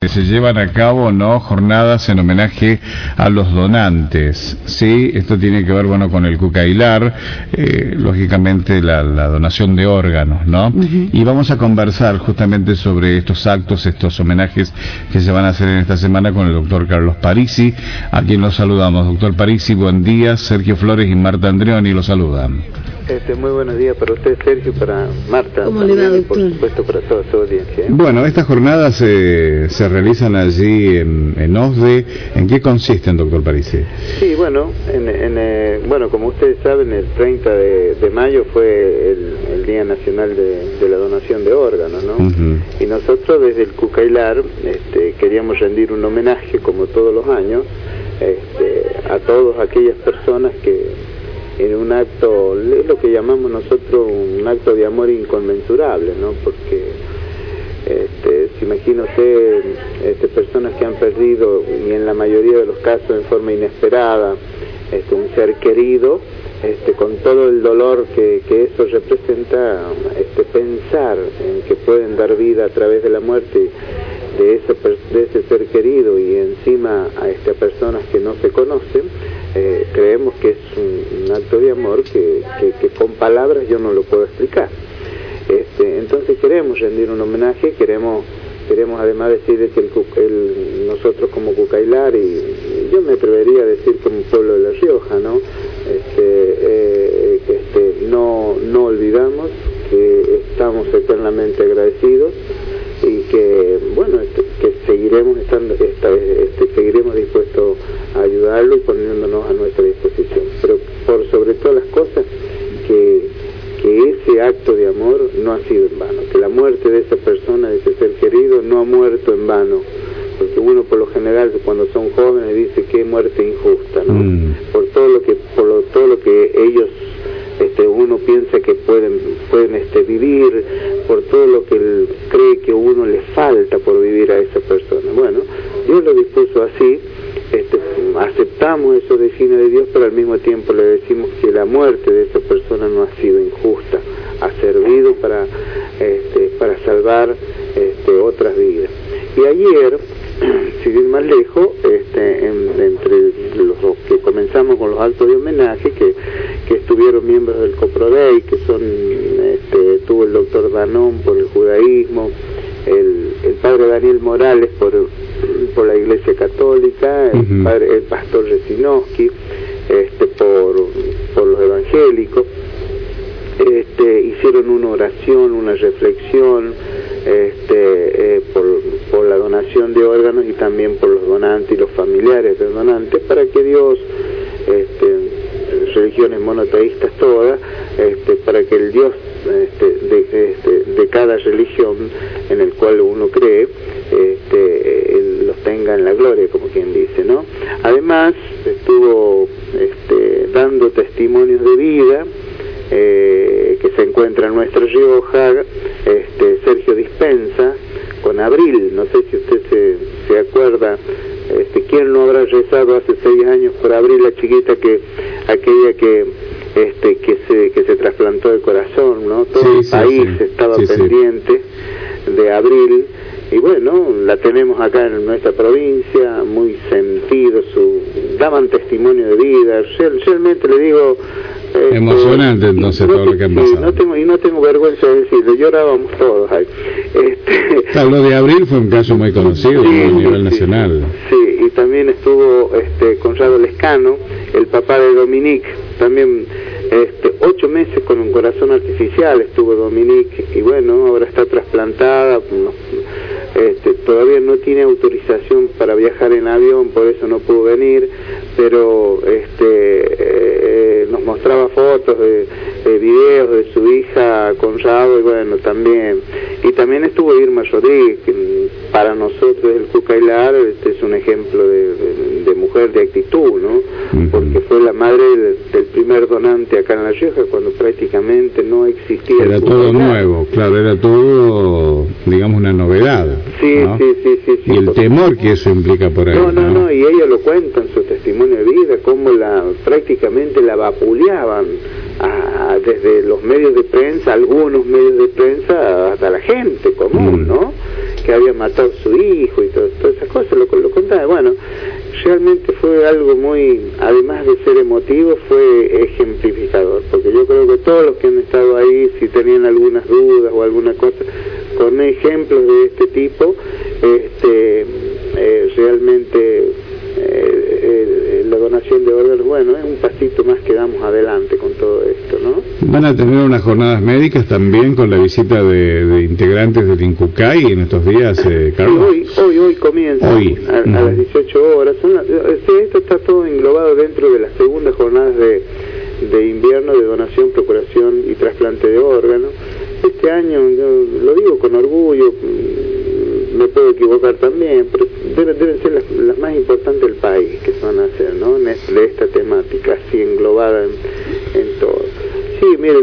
Se llevan a cabo, ¿no?, jornadas en homenaje a los donantes, ¿sí? Esto tiene que ver, bueno, con el Cucaylar, lógicamente la donación de órganos, ¿no? Y vamos a conversar justamente sobre estos actos, estos homenajes que se van a hacer en esta semana con el doctor Carlos Parisi, a quien los saludamos. Doctor Parisi, buen día. Sergio Flores y Marta Andreoni los saludan. Muy buenos días para usted, Sergio, para Marta, ¿Cómo le va, doctor? Por supuesto para toda su audiencia. Bueno, estas jornadas se realizan allí en OSDE. ¿En qué consisten, doctor Parisi? Sí, bueno, bueno, como ustedes saben, el 30 de mayo fue el Día Nacional de la Donación de Órganos, ¿no? Y nosotros desde el Cucaylar queríamos rendir un homenaje, como todos los años, a todas aquellas personas que en un acto, lo que llamamos nosotros un acto de amor inconmensurable, ¿no? Porque se imagina usted personas que han perdido, y en la mayoría de los casos en forma inesperada, un ser querido, con todo el dolor que eso representa, pensar en que pueden dar vida a través de la muerte de ese ser querido, y encima a personas que no se conocen, creemos que es un acto de amor que con palabras yo no lo puedo explicar. Entonces queremos rendir un homenaje, queremos además decir que nosotros como Cucaylar, y yo me atrevería a decir como pueblo de La Rioja, ¿no? No olvidamos que estamos eternamente agradecidos, y que bueno, que seguiremos seguiremos dispuestos a ayudarlo y poniéndonos a nuestra disposición, pero por sobre todas las cosas que ese acto de amor no ha sido en vano, que la muerte de esa persona, de ese ser querido, no ha muerto en vano, porque uno por lo general cuando son jóvenes dice que muerte injusta, ¿no? Por todo lo que ellos uno piensa que pueden vivir, por todo lo que él cree que a uno le falta por vivir a esa persona. Bueno, Dios lo dispuso así, aceptamos eso de fines de Dios, pero al mismo tiempo le decimos que la muerte de esa persona no ha sido injusta, ha servido para salvar otras vidas. Y ayer, sin ir más lejos, entre los que comenzamos con los actos de homenaje, que estuvieron miembros del COPRODEI, que son, estuvo el doctor Danón por el judaísmo, el padre Daniel Morales por la Iglesia Católica, el pastor Resinowski, por los evangélicos, hicieron una oración, una reflexión, por la donación de órganos, y también por los donantes y los familiares de donantes, para que Dios, religiones monoteístas todas, para que el Dios de cada religión en el cual uno cree, los tenga en la gloria, como quien dice, ¿no? Además estuvo dando testimonios de vida, que se encuentra en nuestra Rioja, Sergio Dispensa, con Abril. No sé si usted se acuerda, ¿quién no habrá rezado hace 6 años por Abril, la chiquita aquella que se trasplantó el corazón, ¿no? Todo el país estaba pendiente de Abril, y bueno, la tenemos acá en nuestra provincia, muy sentido, daban testimonio de vida, realmente le digo, emocionante entonces todo lo que ha pasado. No tengo vergüenza de decirlo, llorábamos todos ahí. Lo de Abril fue un caso muy conocido a nivel nacional. Sí, y también estuvo Conrado Lescano, el papá de Dominique, también 8 meses con un corazón artificial estuvo Dominique, y bueno, ahora está trasplantada, todavía no tiene autorización para viajar en avión, por eso no pudo venir, pero nos mostraba fotos de videos de su hija Conrado, y bueno, también estuvo Irma Rodríguez, que para nosotros el Cucaylar es un ejemplo de mujer de actitud, ¿no? Porque fue la madre del primer donante acá en La Rioja, cuando prácticamente no existía. Era todo nuevo, claro, era todo, digamos, una novedad. Sí, ¿no? Sí. Y el temor que eso implica por ahí. No, y ella lo cuenta en su testimonio de vida, cómo prácticamente la vapuleaban desde los medios de prensa, algunos medios de prensa, hasta la gente común, ¿no? que había matado a su hijo y todas esas cosas, lo contaba. Bueno, realmente fue algo muy, además de ser emotivo, fue ejemplificador, porque yo creo que todos los que han estado ahí, si tenían algunas dudas o alguna cosa, con ejemplos de este tipo, realmente la donación de órganos, bueno, es un pasito más que damos adelante con todo esto, ¿no? ¿Van a tener unas jornadas médicas también con la visita de integrantes del INCUCAI en estos días, Carlos? Sí, hoy comienza, a las 18 horas. Esto está todo englobado dentro de las segundas jornadas de invierno de donación, procuración y trasplante de órganos. Este año, yo lo digo con orgullo, me puedo equivocar también, pero deben ser las más importantes del país que se van a hacer, ¿no? De esta temática así englobada en todo. Sí, mire,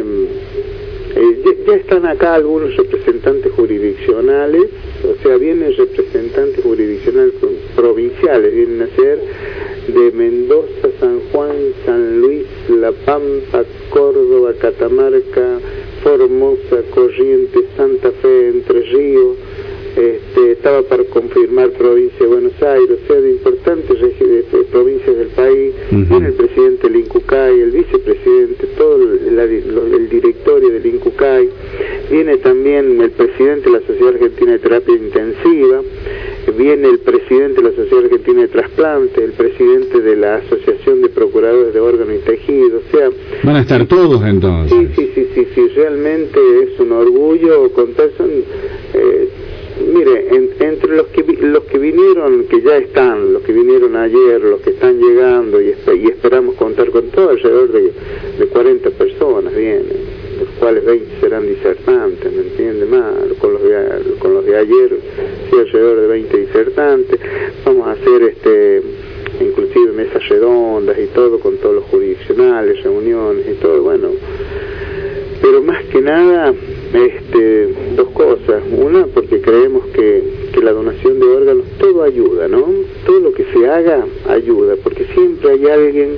ya están acá algunos representantes jurisdiccionales, o sea, vienen representantes jurisdiccionales provinciales, vienen a ser de Mendoza, San Juan, San Luis, La Pampa, Córdoba, Catamarca, Formosa, Corrientes, Santa Fe, Entre Ríos. Estaba para confirmar provincia de Buenos Aires, o sea, de importantes provincias del país. Viene el presidente del INCUCAI, el vicepresidente, todo el directorio del INCUCAI, viene también el presidente de la Sociedad Argentina de Terapia Intensiva, viene el presidente de la Sociedad Argentina de Trasplante, el presidente de la Asociación de Procuradores de Órganos y Tejidos, o sea... ¿Van a estar todos entonces? Sí, realmente es un orgullo contar, mire, entre los que vinieron, que ya están, los que vinieron ayer, los que están llegando y esperamos contar con todo, alrededor de 40 personas vienen, de los cuales 20 serán disertantes, ¿me entiende? Más con los de ayer, sí, alrededor de 20 disertantes. Vamos a hacer inclusive mesas redondas y todo con todos los jurisdiccionales, reuniones y todo, bueno. Pero más que nada, dos cosas. Una, porque creemos que la donación de órganos, todo ayuda, ¿no? Todo lo que se haga ayuda, porque siempre hay alguien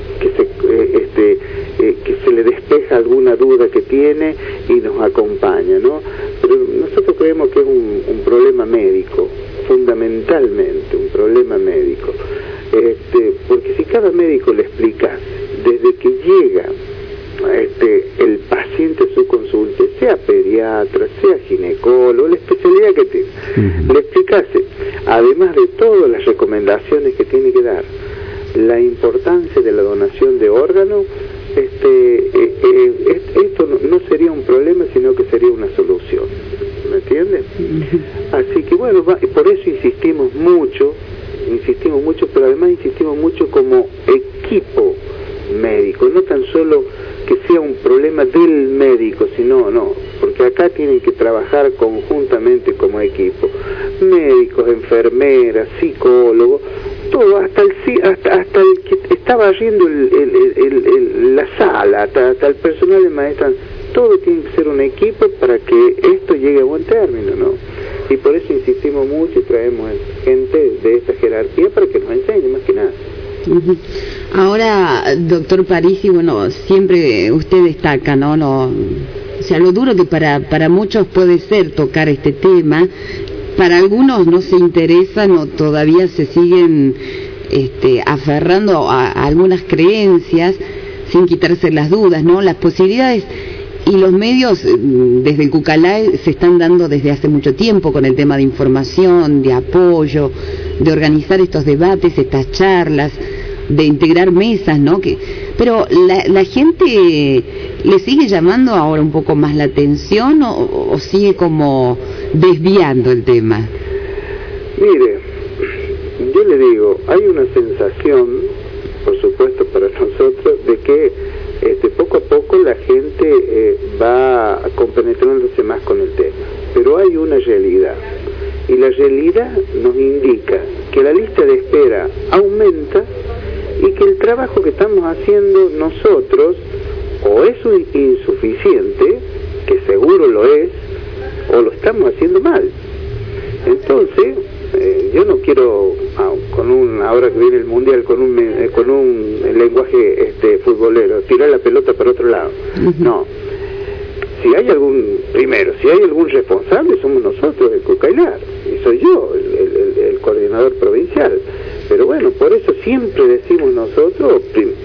que se le despeja alguna duda que tiene y nos acompaña, ¿no? Pero nosotros creemos que es un problema médico, fundamentalmente un problema médico, porque si cada médico le explica desde que llega el paciente a su consulta, sea pediatra, sea ginecólogo, la especialidad que tenga, le explicase, además de todas las recomendaciones que tiene que dar, la importancia de la donación de órganos, esto no sería un problema, sino que sería una solución, ¿me entiendes? Así que bueno, por eso insistimos mucho, pero además insistimos mucho como equipo médico, no tan solo que sea un problema del médico, sino porque acá tienen que trabajar conjuntamente como equipo, médicos, enfermeras, psicólogos, todo, hasta el que estaba yendo la sala, hasta el personal de maestra, todo tiene que ser un equipo para que esto llegue a buen término, ¿no? Y por eso insistimos mucho y traemos gente de esta jerarquía para que nos enseñe, más que nada. Ahora, doctor Parisi, bueno, siempre usted destaca, ¿no? O sea, lo duro que para muchos puede ser tocar este tema, para algunos no se interesan o todavía se siguen aferrando a algunas creencias sin quitarse las dudas, ¿no? Las posibilidades y los medios desde el CUCALAE se están dando desde hace mucho tiempo con el tema de información, de apoyo, de organizar estos debates, estas charlas, de integrar mesas, ¿no? Pero la gente le sigue llamando ahora un poco más la atención o sigue como desviando el tema. Mire, yo le digo, hay una sensación, por supuesto para nosotros, de que poco a poco la gente va compenetrándose más con el tema, pero hay una realidad, y la realidad nos indica que la lista de espera aumenta y que el trabajo que estamos haciendo nosotros o es insuficiente, que seguro lo es, o lo estamos haciendo mal. Entonces, yo no quiero, ahora que viene el mundial, con un lenguaje futbolero, tirar la pelota para otro lado. No. si hay algún responsable, somos nosotros, el Cucailar, y soy yo, el coordinador provincial. Pero bueno, por eso siempre decimos nosotros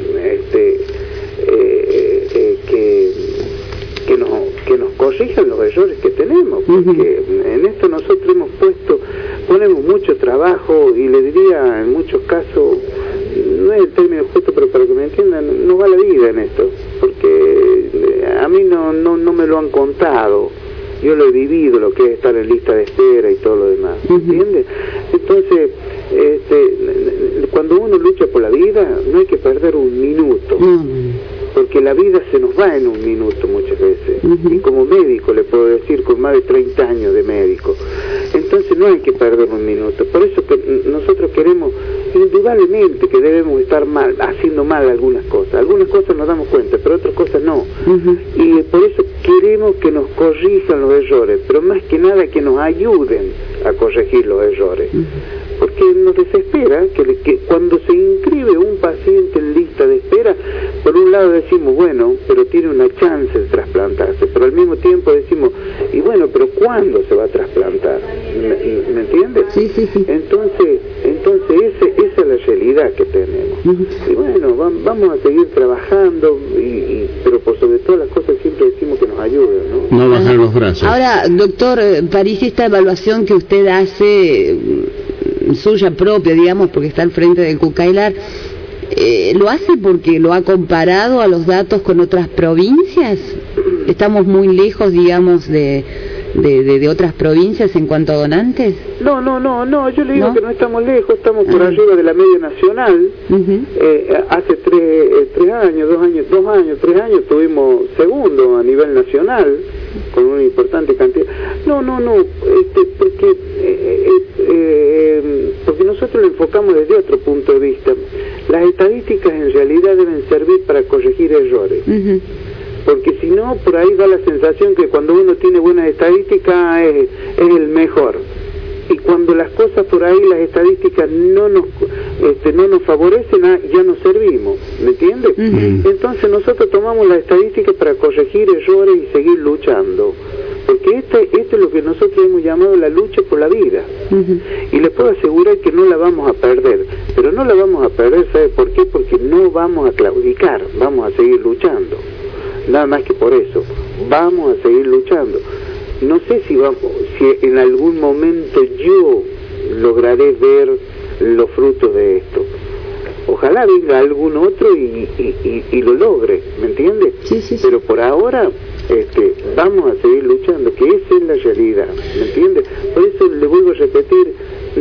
que nos corrijan los errores que tenemos, porque en esto nosotros ponemos mucho trabajo, y le diría en muchos casos, no es el término justo, pero para que me entiendan, no va la vida en esto, porque a mí no me lo han contado. Yo lo he vivido, lo que es estar en lista de espera y todo lo demás, ¿entiendes? Entonces, cuando uno lucha por la vida, no hay que perder un minuto, porque la vida se nos va en un minuto muchas veces, y como médico le puedo decir, con más de 30 años de médico, entonces no hay que perder un minuto. Por eso que nosotros queremos, indudablemente que debemos estar haciendo mal algunas cosas nos damos cuenta, pero otras cosas no, y por eso queremos que nos corrijan los errores, pero más que nada que nos ayuden a corregir los errores, porque nos desespera que cuando se inscribe un paciente en lista de espera, por un lado decimos, bueno, pero tiene una chance de trasplantarse, pero al mismo tiempo decimos, y bueno, pero ¿cuándo se va a trasplantar? ¿Me entiendes? Sí. Entonces esa es la realidad que tenemos. Y bueno, vamos a seguir trabajando, pero por sobre todas las cosas siempre decimos que nos ayuden, ¿no? No bajar los brazos. Ahora, doctor Parisi, esta evaluación que usted hace, suya propia, digamos, porque está al frente del Cucailar, ¿lo hace porque lo ha comparado a los datos con otras provincias? ¿Estamos muy lejos, digamos, de otras provincias en cuanto a donantes? No, yo le digo que no estamos lejos, estamos por arriba de la media nacional. Hace 3 años tuvimos segundo a nivel nacional, con una importante cantidad. Porque nosotros lo enfocamos desde otro punto de vista. Las estadísticas en realidad deben servir para corregir errores. Porque si no, por ahí da la sensación que cuando uno tiene buenas estadísticas es el mejor. Y cuando las cosas por ahí, las estadísticas no nos favorecen, ya no servimos, ¿me entiendes? Entonces nosotros tomamos las estadísticas para corregir errores y seguir luchando. Porque este es lo que nosotros hemos llamado la lucha por la vida. Y les puedo asegurar que no la vamos a perder. Pero no la vamos a perder, ¿sabe por qué? Porque no vamos a claudicar, vamos a seguir luchando. Nada más que por eso, vamos a seguir luchando. No sé si en algún momento yo lograré ver los frutos de esto. Ojalá venga algún otro y lo logre, ¿me entiendes? Sí. Pero por ahora vamos a seguir luchando, que esa es la realidad, ¿me entiendes? Por eso le vuelvo a repetir,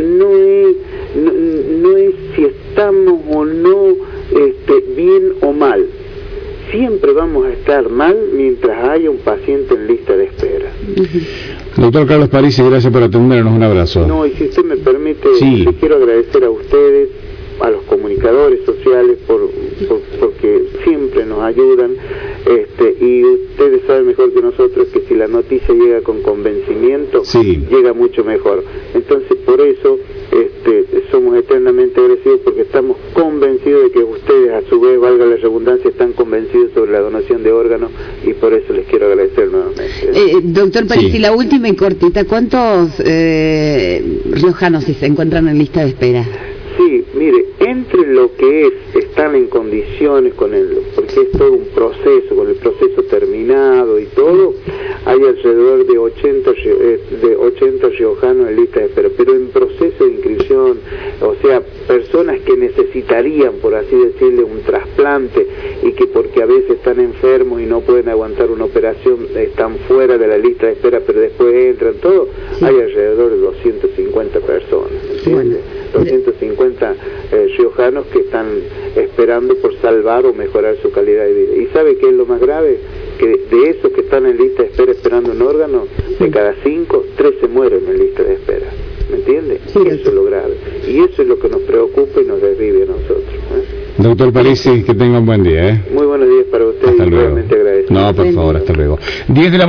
no es si estamos o no bien o mal. Siempre vamos a estar mal mientras haya un paciente en lista de espera. Doctor Carlos Parisi, gracias por atendernos, un abrazo. No, y si usted me permite, le quiero agradecer a ustedes, a los comunicadores sociales, porque siempre nos ayudan, y ustedes saben mejor que nosotros que si la noticia llega con convencimiento, llega mucho mejor. Entonces, por eso somos eternamente agradecidos, porque estamos convencidos de que ustedes, a su vez, valga la redundancia, están convencidos sobre la donación de órganos, y por eso les quiero agradecer nuevamente. Doctor Parisi, la última y cortita, ¿cuántos riojanos se encuentran en lista de espera? Sí, mire, entre lo que están en condiciones porque es todo un proceso, con el proceso terminado y todo, hay alrededor de 80 riojanos en lista de espera, pero en proceso de inscripción, o sea, personas que necesitarían, por así decirle, un trasplante, y que porque a veces están enfermos y no pueden aguantar una operación, están fuera de la lista de espera, pero después entran todo, hay alrededor de 250 personas, ¿entiendes? 250 riojanos que están esperando por salvar o mejorar su calidad de vida. ¿Y sabe qué es lo más grave? Que de esos que están en lista de espera esperando un órgano, de cada 5, 3 se mueren en lista de espera. ¿Me entiende? Eso es lo grave. Y eso es lo que nos preocupa y nos desvive a nosotros. Doctor Parisi, que tenga un buen día. Muy buenos días para usted y realmente agradecido. No, por favor, hasta luego. 10 de la